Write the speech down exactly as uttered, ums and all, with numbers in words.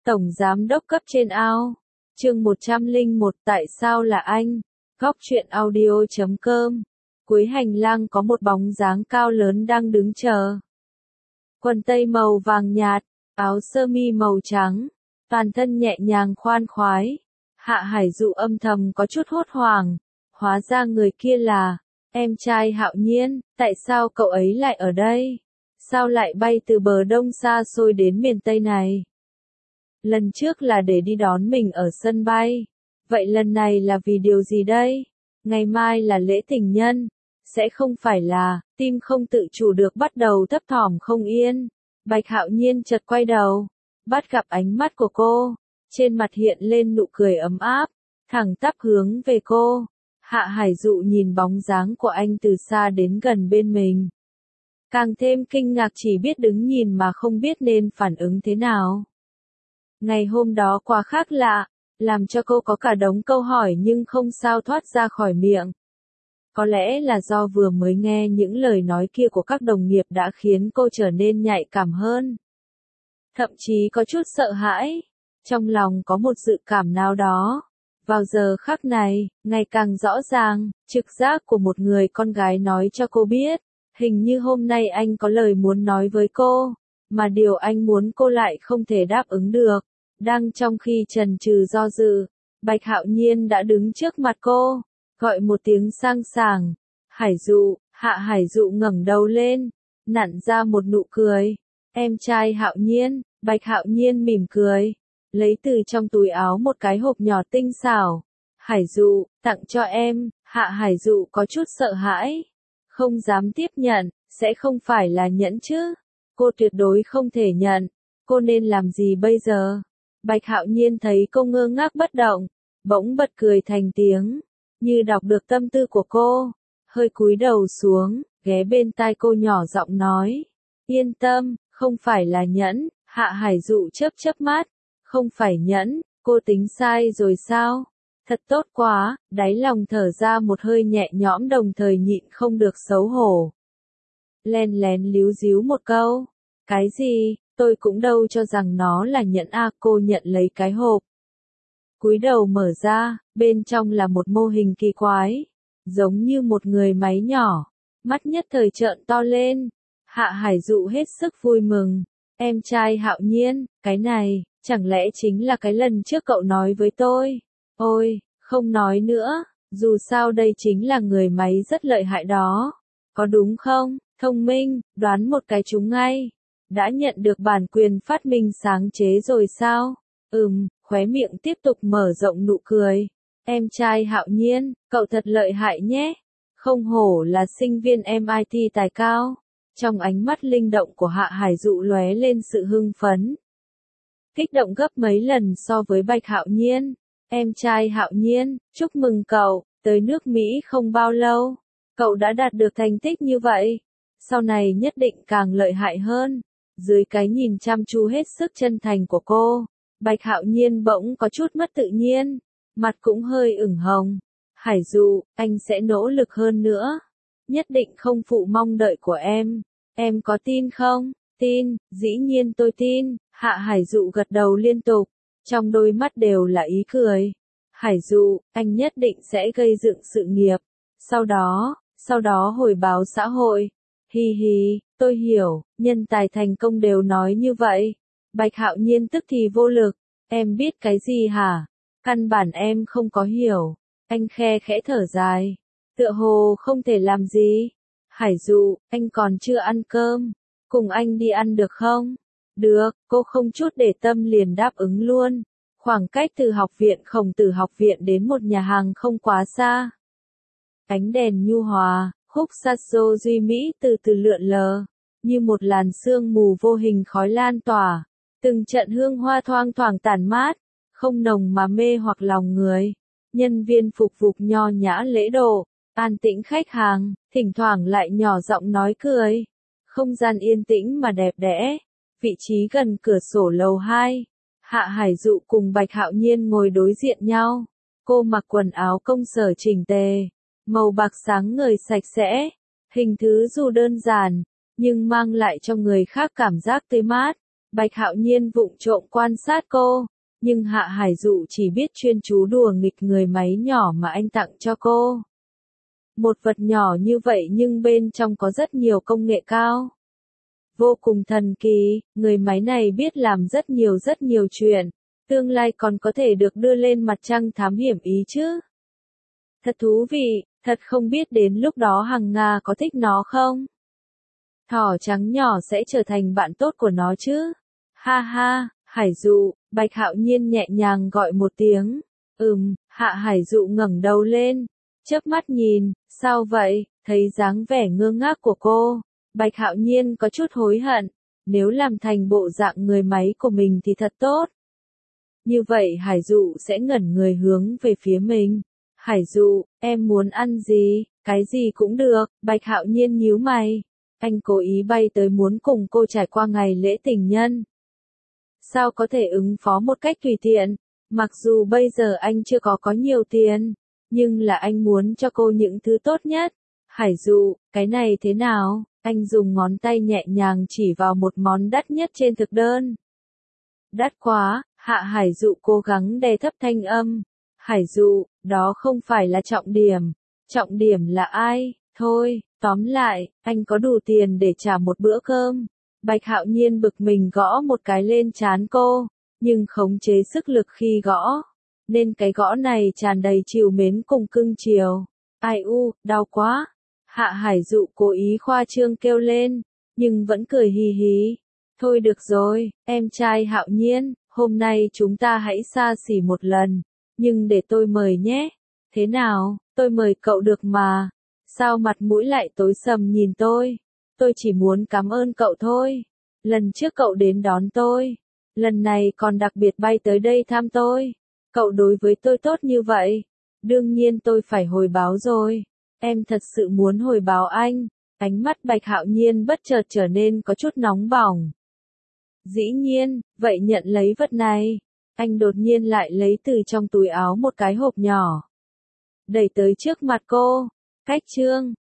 Tổng Giám đốc cấp trên ao. Chương một trăm lẻ một Tại sao là anh? Góc truyện audio chấm com. Cuối hành lang có một bóng dáng cao lớn đang đứng chờ. Quần tây màu vàng nhạt, áo sơ mi màu trắng, toàn thân nhẹ nhàng khoan khoái. Hạ Hải Dụ âm thầm có chút hốt hoảng, hóa ra người kia là em trai Hạo Nhiên. Tại sao cậu ấy lại ở đây? Sao lại bay từ bờ đông xa xôi đến miền Tây này? Lần trước là để đi đón mình ở sân bay. Vậy lần này là vì điều gì đây? Ngày mai là lễ tình nhân. Sẽ không phải là, tim không tự chủ được bắt đầu thấp thỏm không yên. Bạch Hạo Nhiên chợt quay đầu, bắt gặp ánh mắt của cô. Trên mặt hiện lên nụ cười ấm áp, thẳng tắp hướng về cô. Hạ Hải Dụ nhìn bóng dáng của anh từ xa đến gần bên mình. Càng thêm kinh ngạc, chỉ biết đứng nhìn mà không biết nên phản ứng thế nào. Ngày hôm đó quá khác lạ, làm cho cô có cả đống câu hỏi nhưng không sao thoát ra khỏi miệng. Có lẽ là do vừa mới nghe những lời nói kia của các đồng nghiệp đã khiến cô trở nên nhạy cảm hơn. Thậm chí có chút sợ hãi, trong lòng có một dự cảm nào đó. Vào giờ khắc này, ngày càng rõ ràng, trực giác của một người con gái nói cho cô biết, hình như hôm nay anh có lời muốn nói với cô, mà điều anh muốn cô lại không thể đáp ứng được. Đang trong khi chần chừ do dự, Bạch Hạo Nhiên đã đứng trước mặt cô, gọi một tiếng sang sảng, Hải Dụ. Hạ Hải Dụ ngẩng đầu lên, nặn ra một nụ cười. Em trai Hạo Nhiên. Bạch Hạo Nhiên mỉm cười, lấy từ trong túi áo một cái hộp nhỏ tinh xảo. Hải Dụ, tặng cho em. Hạ Hải Dụ có chút sợ hãi, không dám tiếp nhận. Sẽ không phải là nhẫn chứ? Cô tuyệt đối không thể nhận. Cô nên làm gì bây giờ? Bạch Hạo Nhiên thấy cô ngơ ngác bất động, bỗng bật cười thành tiếng, như đọc được tâm tư của cô, hơi cúi đầu xuống, ghé bên tai cô nhỏ giọng nói, yên tâm, không phải là nhẫn. Hạ Hải Dụ chớp chớp mắt, không phải nhẫn, cô tính sai rồi sao? Thật tốt quá. Đáy lòng thở ra một hơi nhẹ nhõm, đồng thời nhịn không được xấu hổ. Len lén líu díu một câu, cái gì? Tôi cũng đâu cho rằng nó là nhẫn a. Cô nhận lấy cái hộp, cúi đầu mở ra, bên trong là một mô hình kỳ quái, giống như một người máy nhỏ, mắt nhất thời trợn to lên. Hạ Hải Dụ hết sức vui mừng, em trai Hạo Nhiên, cái này, chẳng lẽ chính là cái lần trước cậu nói với tôi? Ôi, không nói nữa, dù sao đây chính là người máy rất lợi hại đó, có đúng không? Thông minh, đoán một cái trúng ngay. Đã nhận được bản quyền phát minh sáng chế rồi sao? Ừm, khóe miệng tiếp tục mở rộng nụ cười. Em trai Hạo Nhiên, cậu thật lợi hại nhé. Không hổ là sinh viên em i tê tài cao. Trong ánh mắt linh động của Hạ Hải Dụ lóe lên sự hưng phấn, kích động gấp mấy lần so với Bạch Hạo Nhiên. Em trai Hạo Nhiên, chúc mừng cậu, tới nước Mỹ không bao lâu, cậu đã đạt được thành tích như vậy. Sau này nhất định càng lợi hại hơn. Dưới cái nhìn chăm chú hết sức chân thành của cô, Bạch Hạo Nhiên bỗng có chút mất tự nhiên, mặt cũng hơi ửng hồng. Hải Dụ, anh sẽ nỗ lực hơn nữa, nhất định không phụ mong đợi của em. Em có tin không? Tin, dĩ nhiên tôi tin. Hạ Hải Dụ gật đầu liên tục, trong đôi mắt đều là ý cười. Hải Dụ, anh nhất định sẽ gây dựng sự nghiệp, sau đó, sau đó hồi báo xã hội. Hi hi, tôi hiểu, nhân tài thành công đều nói như vậy. Bạch Hạo Nhiên tức thì vô lực, em biết cái gì hả? Căn bản em không có hiểu. Anh khe khẽ thở dài, tựa hồ không thể làm gì. Hải Dụ, anh còn chưa ăn cơm, cùng anh đi ăn được không? Được, cô không chút để tâm liền đáp ứng luôn. Khoảng cách từ học viện Khổng Tử học viện đến một nhà hàng không quá xa. Ánh đèn nhu hòa, khúc saxo duy mỹ từ từ lượn lờ, như một làn sương mù vô hình khói lan tỏa. Từng trận hương hoa thoang thoảng tản mát, không nồng mà mê hoặc lòng người. Nhân viên phục vụ nho nhã lễ độ, an tĩnh khách hàng, thỉnh thoảng lại nhỏ giọng nói cười. Không gian yên tĩnh mà đẹp đẽ. Vị trí gần cửa sổ lầu hai, Hạ Hải Dụ cùng Bạch Hạo Nhiên ngồi đối diện nhau. Cô mặc quần áo công sở chỉnh tề, màu bạc sáng ngời sạch sẽ, hình thứ dù đơn giản, nhưng mang lại cho người khác cảm giác tươi mát. Bạch Hạo Nhiên vụng trộm quan sát cô, nhưng Hạ Hải Dụ chỉ biết chuyên chú đùa nghịch người máy nhỏ mà anh tặng cho cô. Một vật nhỏ như vậy nhưng bên trong có rất nhiều công nghệ cao. Vô cùng thần kỳ, người máy này biết làm rất nhiều rất nhiều chuyện, tương lai còn có thể được đưa lên mặt trăng thám hiểm ý chứ. Thật thú vị, thật không biết đến lúc đó Hằng Nga có thích nó không? Thỏ trắng nhỏ sẽ trở thành bạn tốt của nó chứ. Ha ha, Hải Dụ, Bạch Hạo Nhiên nhẹ nhàng gọi một tiếng. Ừm, Hạ Hải Dụ ngẩng đầu lên, chớp mắt nhìn, sao vậy? Thấy dáng vẻ ngơ ngác của cô, Bạch Hạo Nhiên có chút hối hận, nếu làm thành bộ dạng người máy của mình thì thật tốt. Như vậy Hải Dụ sẽ ngẩn người hướng về phía mình. Hải Dụ, em muốn ăn gì? Cái gì cũng được, Bạch Hạo Nhiên nhíu mày. Anh cố ý bay tới muốn cùng cô trải qua ngày lễ tình nhân. Sao có thể ứng phó một cách tùy tiện? Mặc dù bây giờ anh chưa có có nhiều tiền, nhưng là anh muốn cho cô những thứ tốt nhất. Hải Dụ, cái này thế nào? Anh dùng ngón tay nhẹ nhàng chỉ vào một món đắt nhất trên thực đơn. Đắt quá, Hạ Hải Dụ cố gắng đè thấp thanh âm. Hải Dụ, đó không phải là trọng điểm. Trọng điểm là ai? Thôi, tóm lại, anh có đủ tiền để trả một bữa cơm. Bạch Hạo Nhiên bực mình gõ một cái lên trán cô, nhưng khống chế sức lực khi gõ, nên cái gõ này tràn đầy trìu mến cùng cưng chiều. Ai u, đau quá. Hạ Hải Dụ cố ý khoa trương kêu lên, nhưng vẫn cười hì hì. Thôi được rồi, em trai Hạo Nhiên, hôm nay chúng ta hãy xa xỉ một lần, nhưng để tôi mời nhé. Thế nào, tôi mời cậu được mà. Sao mặt mũi lại tối sầm nhìn tôi? Tôi chỉ muốn cảm ơn cậu thôi. Lần trước cậu đến đón tôi, lần này còn đặc biệt bay tới đây thăm tôi. Cậu đối với tôi tốt như vậy, đương nhiên tôi phải hồi báo rồi. Em thật sự muốn hồi báo anh. Ánh mắt Bạch Hạo Nhiên bất chợt trở nên có chút nóng bỏng. Dĩ nhiên, vậy nhận lấy vật này. Anh đột nhiên lại lấy từ trong túi áo một cái hộp nhỏ, đẩy tới trước mặt cô. Cách chương